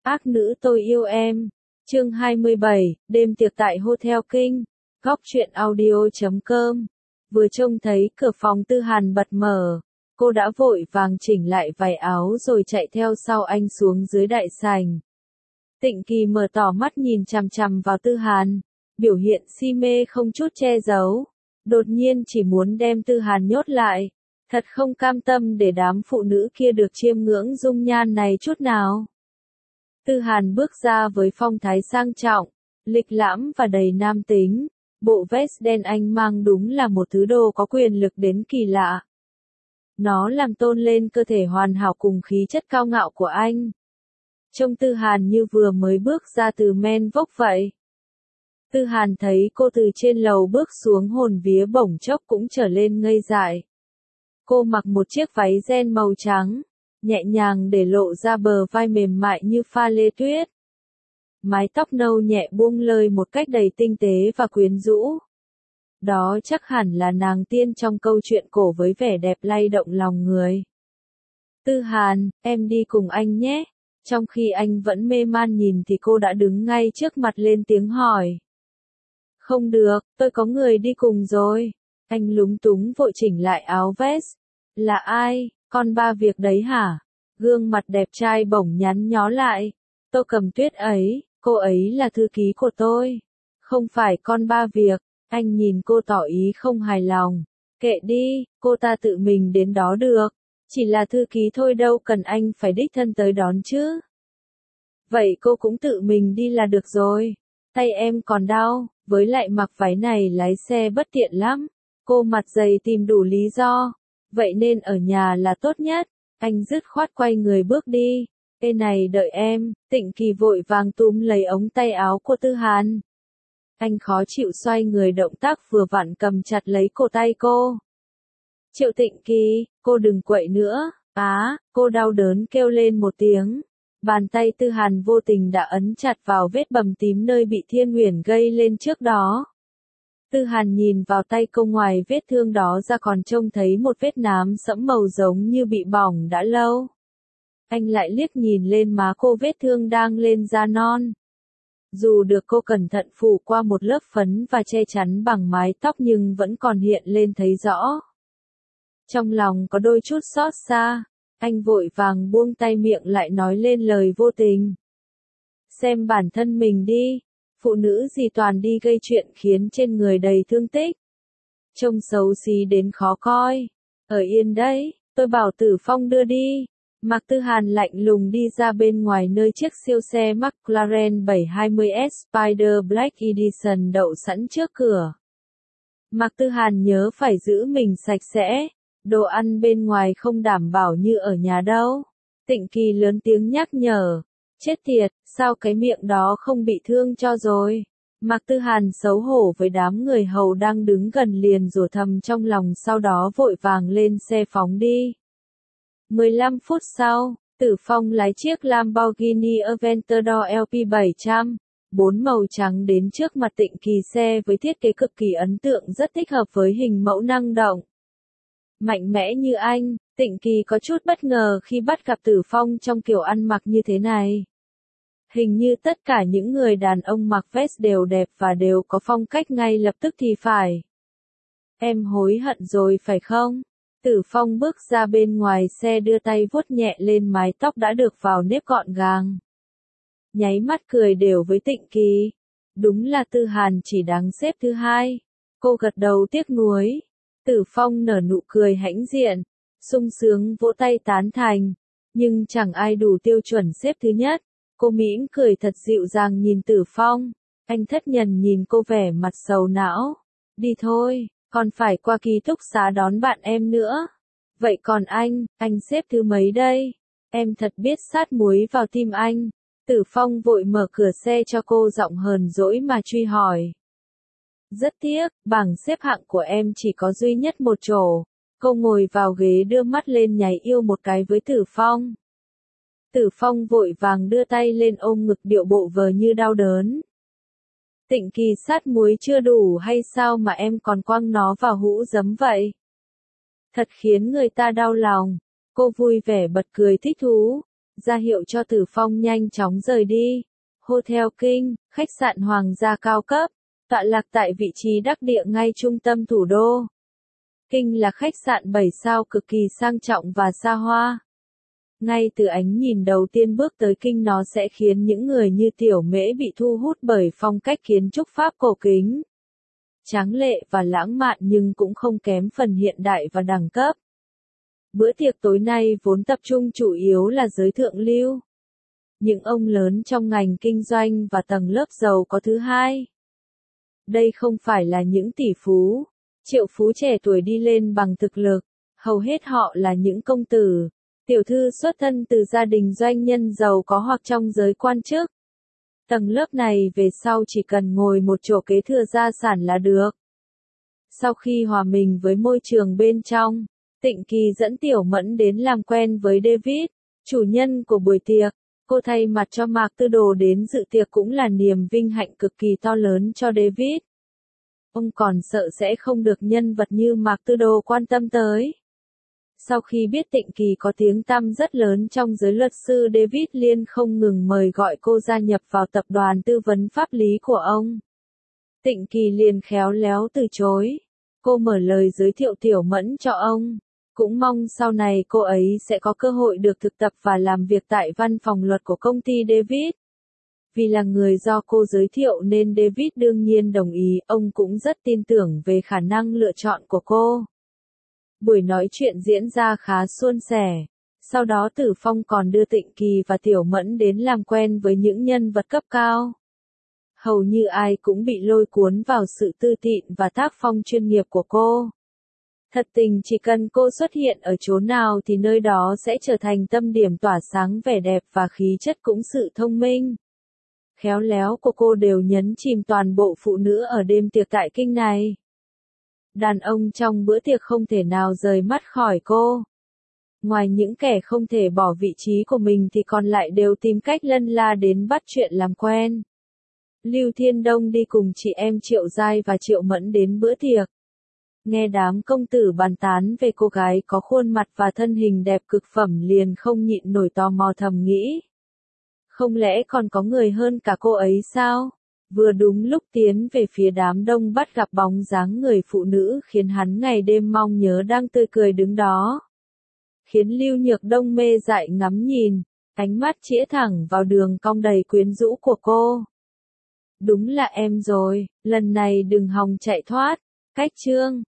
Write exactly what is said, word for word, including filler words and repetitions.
Ác nữ tôi yêu em. Chương hai mươi bảy, đêm tiệc tại Hotel King. Góc truyện audio chấm com. Vừa trông thấy cửa phòng Tư Hàn bật mở, cô đã vội vàng chỉnh lại váy áo rồi chạy theo sau anh xuống dưới đại sảnh. Tịnh Kỳ mở to mắt nhìn chằm chằm vào Tư Hàn, biểu hiện si mê không chút che giấu. Đột nhiên chỉ muốn đem Tư Hàn nhốt lại, thật không cam tâm để đám phụ nữ kia được chiêm ngưỡng dung nhan này chút nào. Tư Hàn bước ra với phong thái sang trọng, lịch lãm và đầy nam tính. Bộ vest đen anh mang đúng là một thứ đồ có quyền lực đến kỳ lạ. Nó làm tôn lên cơ thể hoàn hảo cùng khí chất cao ngạo của anh. Trông Tư Hàn như vừa mới bước ra từ men vốc vậy. Tư Hàn thấy cô từ trên lầu bước xuống, hồn vía bỗng chốc cũng trở lên ngây dại. Cô mặc một chiếc váy ren màu trắng, nhẹ nhàng để lộ ra bờ vai mềm mại như pha lê tuyết. Mái tóc nâu nhẹ buông lơi một cách đầy tinh tế và quyến rũ. Đó chắc hẳn là nàng tiên trong câu chuyện cổ với vẻ đẹp lay động lòng người. Tư Hàn, em đi cùng anh nhé. Trong khi anh vẫn mê man nhìn thì cô đã đứng ngay trước mặt lên tiếng hỏi. Không được, tôi có người đi cùng rồi. Anh lúng túng vội chỉnh lại áo vest. Là ai, con ba việc đấy hả? Gương mặt đẹp trai bỗng nhắn nhó lại. Tô Cầm Tuyết ấy, cô ấy là thư ký của tôi. Không phải con ba việc. Anh nhìn cô tỏ ý không hài lòng. Kệ đi, cô ta tự mình đến đó được. Chỉ là thư ký thôi, đâu cần anh phải đích thân tới đón chứ. Vậy cô cũng tự mình đi là được rồi. Tay em còn đau, với lại mặc váy này lái xe bất tiện lắm. Cô mặt dày tìm đủ lý do. Vậy nên ở nhà là tốt nhất. Anh dứt khoát quay người bước đi. Ê này, đợi em. Tịnh Kỳ vội vàng túm lấy ống tay áo của Tư Hàn. Anh khó chịu xoay người, động tác vừa vặn cầm chặt lấy cổ tay cô. Triệu Tịnh Kỳ, cô đừng quậy nữa. Á, cô đau đớn kêu lên một tiếng. Bàn tay Tư Hàn vô tình đã ấn chặt vào vết bầm tím nơi bị Thiên Uyển gây lên trước đó. Tư Hàn nhìn vào tay cô, ngoài vết thương đó ra còn trông thấy một vết nám sẫm màu giống như bị bỏng đã lâu. Anh lại liếc nhìn lên má cô, vết thương đang lên da non. Dù được cô cẩn thận phủ qua một lớp phấn và che chắn bằng mái tóc nhưng vẫn còn hiện lên thấy rõ. Trong lòng có đôi chút xót xa, anh vội vàng buông tay, miệng lại nói lên lời vô tình. Xem bản thân mình đi, phụ nữ gì toàn đi gây chuyện khiến trên người đầy thương tích. Trông xấu xí đến khó coi. Ở yên đấy, tôi bảo Tử Phong đưa đi. Mạc Tư Hàn lạnh lùng đi ra bên ngoài nơi chiếc siêu xe McLaren bảy hai mươi S Spider Black Edition đậu sẵn trước cửa. Mạc Tư Hàn nhớ phải giữ mình sạch sẽ, đồ ăn bên ngoài không đảm bảo như ở nhà đâu. Tịnh Kỳ lớn tiếng nhắc nhở. Chết tiệt, sao cái miệng đó không bị thương cho rồi. Mạc Tư Hàn xấu hổ với đám người hầu đang đứng gần liền rủa thầm trong lòng, sau đó vội vàng lên xe phóng đi. mười lăm phút sau, Tử Phong lái chiếc Lamborghini Aventador L P bảy trăm, bốn màu trắng đến trước mặt Tịnh Kỳ. Xe với thiết kế cực kỳ ấn tượng, rất thích hợp với hình mẫu năng động, mạnh mẽ như anh. Tịnh Kỳ có chút bất ngờ khi bắt gặp Tử Phong trong kiểu ăn mặc như thế này. Hình như tất cả những người đàn ông mặc vest đều đẹp và đều có phong cách ngay lập tức thì phải. Em hối hận rồi phải không? Tử Phong bước ra bên ngoài xe, đưa tay vuốt nhẹ lên mái tóc đã được vào nếp gọn gàng. Nháy mắt cười đều với Tịnh Kỳ. Đúng là Tư Hàn chỉ đáng xếp thứ hai. Cô gật đầu tiếc nuối. Tử Phong nở nụ cười hãnh diện, sung sướng vỗ tay tán thành. Nhưng chẳng ai đủ tiêu chuẩn xếp thứ nhất. Cô mỉm cười thật dịu dàng nhìn Tử Phong. Anh thất thần nhìn cô, vẻ mặt sầu não. Đi thôi, còn phải qua ký túc xá đón bạn em nữa. Vậy còn anh, anh xếp thứ mấy đây? Em thật biết sát muối vào tim anh. Tử Phong vội mở cửa xe cho cô, giọng hờn dỗi mà truy hỏi. Rất tiếc, bảng xếp hạng của em chỉ có duy nhất một chỗ. Cô ngồi vào ghế, đưa mắt lên nháy yêu một cái với Tử Phong. Tử Phong vội vàng đưa tay lên ôm ngực, điệu bộ vờ như đau đớn. Tịnh Kỳ, sát muối chưa đủ hay sao mà em còn quăng nó vào hũ giấm vậy? Thật khiến người ta đau lòng. Cô vui vẻ bật cười thích thú. ra hiệu cho Tử Phong nhanh chóng rời đi. Hotel King, khách sạn hoàng gia cao cấp, tọa lạc tại vị trí đắc địa ngay trung tâm thủ đô. King là khách sạn bảy sao cực kỳ sang trọng và xa hoa. Ngay từ ánh nhìn đầu tiên bước tới King nó sẽ khiến những người như Tiểu Mễ bị thu hút bởi phong cách kiến trúc Pháp cổ kính. Tráng lệ và lãng mạn nhưng cũng không kém phần hiện đại và đẳng cấp. Bữa tiệc tối nay vốn tập trung chủ yếu là giới thượng lưu. Những ông lớn trong ngành kinh doanh và tầng lớp giàu có thứ hai. Đây không phải là những tỷ phú, triệu phú trẻ tuổi đi lên bằng thực lực, hầu hết họ là những công tử, tiểu thư xuất thân từ gia đình doanh nhân giàu có hoặc trong giới quan chức. Tầng lớp này về sau chỉ cần ngồi một chỗ kế thừa gia sản là được. Sau khi hòa mình với môi trường bên trong, Tịnh Kỳ dẫn Tiểu Mẫn đến làm quen với David, chủ nhân của buổi tiệc. Cô thay mặt cho Mạc Tư Đồ đến dự tiệc cũng là niềm vinh hạnh cực kỳ to lớn cho David. Ông còn sợ sẽ không được nhân vật như Mạc Tư Đồ quan tâm tới. Sau khi biết Tịnh Kỳ có tiếng tăm rất lớn trong giới luật sư, David liên không ngừng mời gọi cô gia nhập vào tập đoàn tư vấn pháp lý của ông. Tịnh Kỳ liền khéo léo từ chối. Cô mở lời giới thiệu Tiểu Mẫn cho ông. Cũng mong sau này cô ấy sẽ có cơ hội được thực tập và làm việc tại văn phòng luật của công ty David. Vì là người do cô giới thiệu nên David đương nhiên đồng ý, ông cũng rất tin tưởng về khả năng lựa chọn của cô. Buổi nói chuyện diễn ra khá suôn sẻ. Sau đó Tử Phong còn đưa Tịnh Kỳ và Tiểu Mẫn đến làm quen với những nhân vật cấp cao. Hầu như ai cũng bị lôi cuốn vào sự tư tịnh và tác phong chuyên nghiệp của cô. Thật tình chỉ cần cô xuất hiện ở chỗ nào thì nơi đó sẽ trở thành tâm điểm tỏa sáng vẻ đẹp và khí chất cũng sự thông minh. Khéo léo của cô đều nhấn chìm toàn bộ phụ nữ ở đêm tiệc tại Kinh này. Đàn ông trong bữa tiệc không thể nào rời mắt khỏi cô. Ngoài những kẻ không thể bỏ vị trí của mình thì còn lại đều tìm cách lân la đến bắt chuyện làm quen. Lưu Thiên Đông đi cùng chị em Triệu Giai và Triệu Mẫn đến bữa tiệc. Nghe đám công tử bàn tán về cô gái có khuôn mặt và thân hình đẹp cực phẩm liền không nhịn nổi tò mò thầm nghĩ. Không lẽ còn có người hơn cả cô ấy sao? Vừa đúng lúc tiến về phía đám đông bắt gặp bóng dáng người phụ nữ khiến hắn ngày đêm mong nhớ đang tươi cười đứng đó. Khiến Lưu Nhược Đông mê dại ngắm nhìn, ánh mắt chĩa thẳng vào đường cong đầy quyến rũ của cô. Đúng là em rồi, lần này đừng hòng chạy thoát. Cách chương